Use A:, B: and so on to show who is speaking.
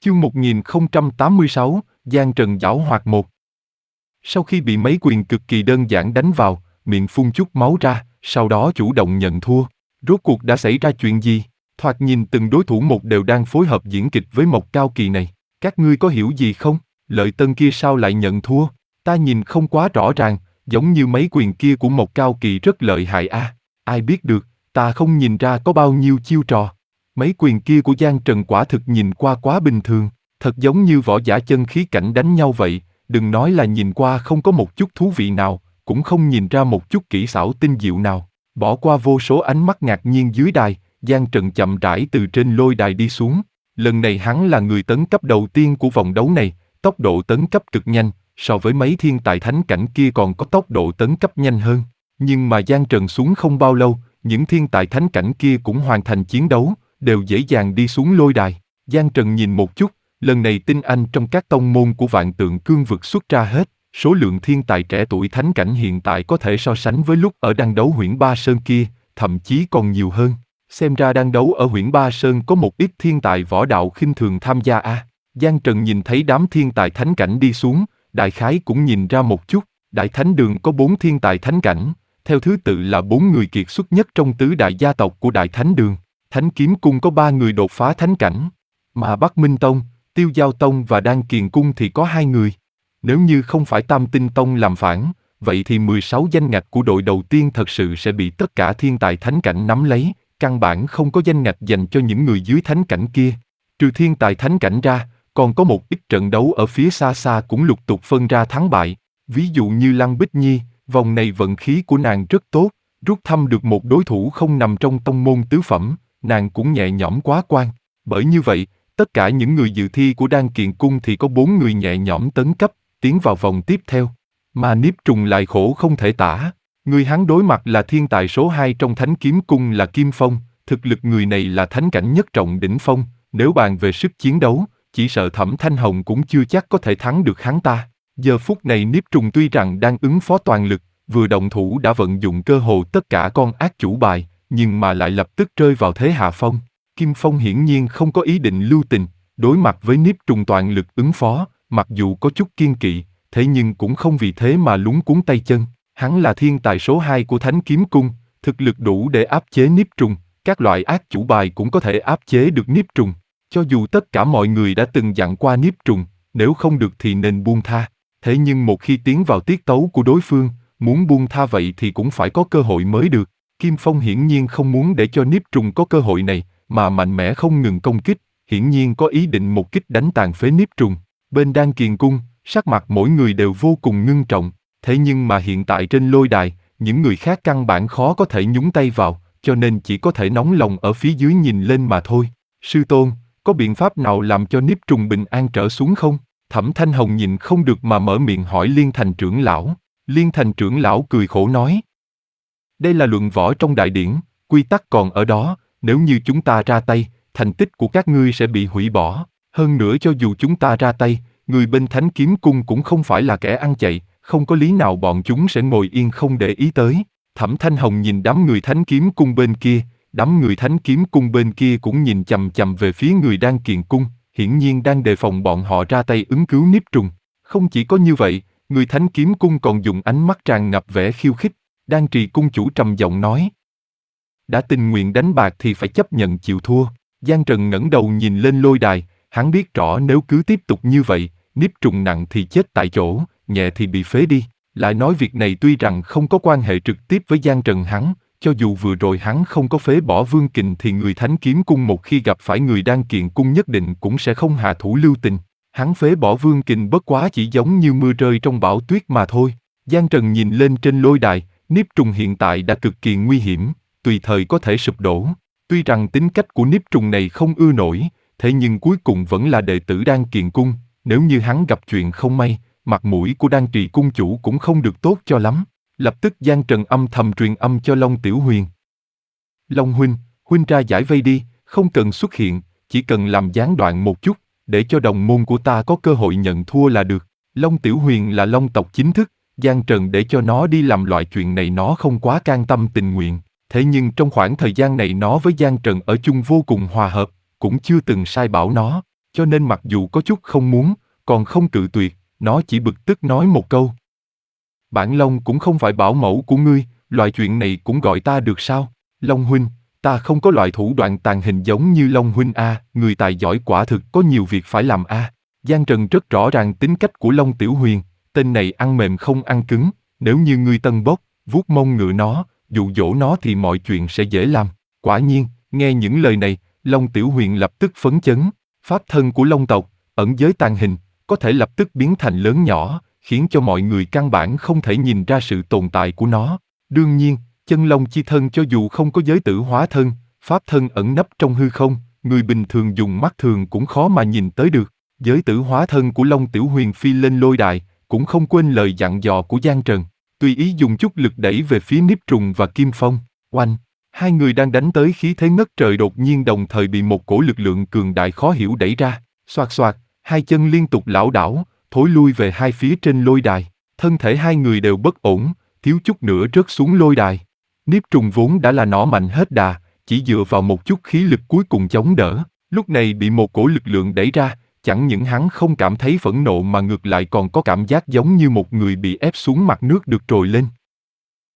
A: Chương 1086, Giang Trần giảo hoạt 1. Sau khi bị mấy quyền cực kỳ đơn giản đánh vào, miệng phun chút máu ra, sau đó chủ động nhận thua. Rốt cuộc đã xảy ra chuyện gì? Thoạt nhìn từng đối thủ một đều đang phối hợp diễn kịch với Mộc Cao Kỳ này. Các ngươi có hiểu gì không? Lợi Tân kia sao lại nhận thua? Ta nhìn không quá rõ ràng, giống như mấy quyền kia của Mộc Cao Kỳ rất lợi hại a. Ai biết được, ta không nhìn ra có bao nhiêu chiêu trò. Mấy quyền kia của Giang Trần quả thực nhìn qua quá bình thường, thật giống như võ giả chân khí cảnh đánh nhau vậy, đừng nói là nhìn qua không có một chút thú vị nào, cũng không nhìn ra một chút kỹ xảo tinh diệu nào. Bỏ qua vô số ánh mắt ngạc nhiên dưới đài, Giang Trần chậm rãi từ trên lôi đài đi xuống. Lần này hắn là người tấn cấp đầu tiên của vòng đấu này, tốc độ tấn cấp cực nhanh, so với mấy thiên tài thánh cảnh kia còn có tốc độ tấn cấp nhanh hơn. Nhưng mà Giang Trần xuống không bao lâu, những thiên tài thánh cảnh kia cũng hoàn thành chiến đấu, đều dễ dàng đi xuống lôi đài. Giang Trần nhìn một chút, lần này tinh anh trong các tông môn của Vạn Tượng Cương vực xuất ra hết, số lượng thiên tài trẻ tuổi thánh cảnh hiện tại có thể so sánh với lúc ở đan đấu Huyễn Ba Sơn kia, thậm chí còn nhiều hơn. Xem ra đan đấu ở Huyễn Ba Sơn có một ít thiên tài võ đạo khinh thường tham gia a. Giang Trần nhìn thấy đám thiên tài thánh cảnh đi xuống, đại khái cũng nhìn ra một chút, Đại Thánh Đường có 4 thiên tài thánh cảnh, theo thứ tự là 4 người kiệt xuất nhất trong tứ đại gia tộc của Đại Thánh Đường. Thánh Kiếm Cung có 3 người đột phá thánh cảnh, mà Bắc Minh Tông, Tiêu Giao Tông và Đan Kiền Cung thì có 2 người. Nếu như không phải Tam Tinh Tông làm phản, vậy thì 16 danh ngạch của đội đầu tiên thật sự sẽ bị tất cả thiên tài thánh cảnh nắm lấy, căn bản không có danh ngạch dành cho những người dưới thánh cảnh kia. Trừ thiên tài thánh cảnh ra, còn có một ít trận đấu ở phía xa xa cũng lục tục phân ra thắng bại. Ví dụ như Lăng Bích Nhi, vòng này vận khí của nàng rất tốt, rút thăm được một đối thủ không nằm trong tông môn tứ phẩm, nàng cũng nhẹ nhõm quá quan. Bởi như vậy, tất cả những người dự thi của Đan Kiền Cung thì có 4 người nhẹ nhõm tấn cấp, tiến vào vòng tiếp theo. Mà Niếp Trùng lại khổ không thể tả. Người hắn đối mặt là thiên tài số 2 trong Thánh Kiếm Cung là Kim Phong, thực lực người này là thánh cảnh nhất trọng đỉnh phong, nếu bàn về sức chiến đấu, chỉ sợ Thẩm Thanh Hồng cũng chưa chắc có thể thắng được hắn ta. Giờ phút này Niếp Trùng tuy rằng đang ứng phó toàn lực, vừa động thủ đã vận dụng cơ hồ tất cả con ác chủ bài, nhưng mà lại lập tức rơi vào thế hạ phong. Kim Phong hiển nhiên không có ý định lưu tình, đối mặt với Niếp Trùng toàn lực ứng phó, mặc dù có chút kiên kỵ, thế nhưng cũng không vì thế mà lúng cuống tay chân. Hắn là thiên tài số 2 của Thánh Kiếm Cung, thực lực đủ để áp chế Niếp Trùng, các loại ác chủ bài cũng có thể áp chế được Niếp Trùng. Cho dù tất cả mọi người đã từng dặn qua Niếp Trùng, nếu không được thì nên buông tha. Thế nhưng một khi tiến vào tiết tấu của đối phương, muốn buông tha vậy thì cũng phải có cơ hội mới được. Kim Phong hiển nhiên không muốn để cho Niếp Trùng có cơ hội này, mà mạnh mẽ không ngừng công kích, hiển nhiên có ý định một kích đánh tàn phế Niếp Trùng. Bên Đan Kiền Cung, sắc mặt mỗi người đều vô cùng ngưng trọng, thế nhưng mà hiện tại trên lôi đài, những người khác căn bản khó có thể nhúng tay vào, cho nên chỉ có thể nóng lòng ở phía dưới nhìn lên mà thôi. Sư tôn, có biện pháp nào làm cho Niếp Trùng bình an trở xuống không? Thẩm Thanh Hồng nhìn không được mà mở miệng hỏi Liên Thành trưởng lão. Liên Thành trưởng lão cười khổ nói. Đây là luận võ trong đại điển, quy tắc còn ở đó, nếu như chúng ta ra tay, thành tích của các ngươi sẽ bị hủy bỏ. Hơn nữa cho dù chúng ta ra tay, người bên Thánh Kiếm Cung cũng không phải là kẻ ăn chạy, không có lý nào bọn chúng sẽ ngồi yên không để ý tới. Thẩm Thanh Hồng nhìn đám người Thánh Kiếm Cung bên kia, đám người Thánh Kiếm Cung bên kia cũng nhìn chằm chằm về phía người Đan Kiền Cung, hiển nhiên đang đề phòng bọn họ ra tay ứng cứu Niếp Trùng. Không chỉ có như vậy, người Thánh Kiếm Cung còn dùng ánh mắt tràn ngập vẻ khiêu khích. Đan Trì Cung chủ trầm giọng nói. Đã tình nguyện đánh bạc thì phải chấp nhận chịu thua. Giang Trần ngẩng đầu nhìn lên lôi đài, hắn biết rõ nếu cứ tiếp tục như vậy, Niếp Trùng nặng thì chết tại chỗ, nhẹ thì bị phế đi. Lại nói việc này tuy rằng không có quan hệ trực tiếp với Giang Trần hắn, cho dù vừa rồi hắn không có phế bỏ Vương Kình thì người Thánh Kiếm Cung một khi gặp phải người Đan Kiền Cung nhất định cũng sẽ không hạ thủ lưu tình. Hắn phế bỏ Vương Kình bất quá chỉ giống như mưa rơi trong bão tuyết mà thôi. Giang Trần nhìn lên trên lôi đài, Niếp Trùng hiện tại đã cực kỳ nguy hiểm, tùy thời có thể sụp đổ. Tuy rằng tính cách của Niếp Trùng này không ưa nổi, thế nhưng cuối cùng vẫn là đệ tử Đan Kiền Cung, nếu như hắn gặp chuyện không may, mặt mũi của Đan Trì Cung chủ cũng không được tốt cho lắm. Lập tức Giang Trần âm thầm truyền âm cho Long Tiểu Huyền. Long huynh, huynh ra giải vây đi, không cần xuất hiện, chỉ cần làm gián đoạn một chút, để cho đồng môn của ta có cơ hội nhận thua là được. Long Tiểu Huyền là Long tộc chính thức, Giang Trần để cho nó đi làm loại chuyện này nó không quá can tâm tình nguyện. Thế nhưng trong khoảng thời gian này nó với Giang Trần ở chung vô cùng hòa hợp, cũng chưa từng sai bảo nó. cho nên mặc dù có chút không muốn, còn không cự tuyệt, nó chỉ bực tức nói một câu. Bản Long cũng không phải bảo mẫu của ngươi, loại chuyện này cũng gọi ta được sao? Long huynh, ta không có loại thủ đoạn tàn hình giống như Long huynh a, người tài giỏi quả thực có nhiều việc phải làm a. Giang Trần rất rõ ràng tính cách của Long Tiểu Huyền, tên này ăn mềm không ăn cứng, nếu như ngươi tân bốc, vuốt mông ngựa nó, dụ dỗ nó thì mọi chuyện sẽ dễ làm. Quả nhiên, nghe những lời này, Long Tiểu Huyền lập tức phấn chấn, pháp thân của Long tộc, ẩn giới tàn hình, có thể lập tức biến thành lớn nhỏ, khiến cho mọi người căn bản không thể nhìn ra sự tồn tại của nó. Đương nhiên, chân long chi thân cho dù không có giới tử hóa thân, pháp thân ẩn nấp trong hư không, người bình thường dùng mắt thường cũng khó mà nhìn tới được. Giới tử hóa thân của Long Tiểu Huyền phi lên lôi đài, cũng không quên lời dặn dò của Giang Trần, tùy ý dùng chút lực đẩy về phía Niếp Trùng và Kim Phong. Oanh! Hai người đang đánh tới khí thế ngất trời đột nhiên đồng thời bị một cổ lực lượng cường đại khó hiểu đẩy ra, xoạt xoạt, hai chân liên tục lảo đảo, thối lui về hai phía trên lôi đài. Thân thể hai người đều bất ổn, thiếu chút nữa rớt xuống lôi đài. Niếp Trùng vốn đã là nỏ mạnh hết đà, chỉ dựa vào một chút khí lực cuối cùng chống đỡ, lúc này bị một cổ lực lượng đẩy ra, chẳng những hắn không cảm thấy phẫn nộ mà ngược lại còn có cảm giác giống như một người bị ép xuống mặt nước được trồi lên.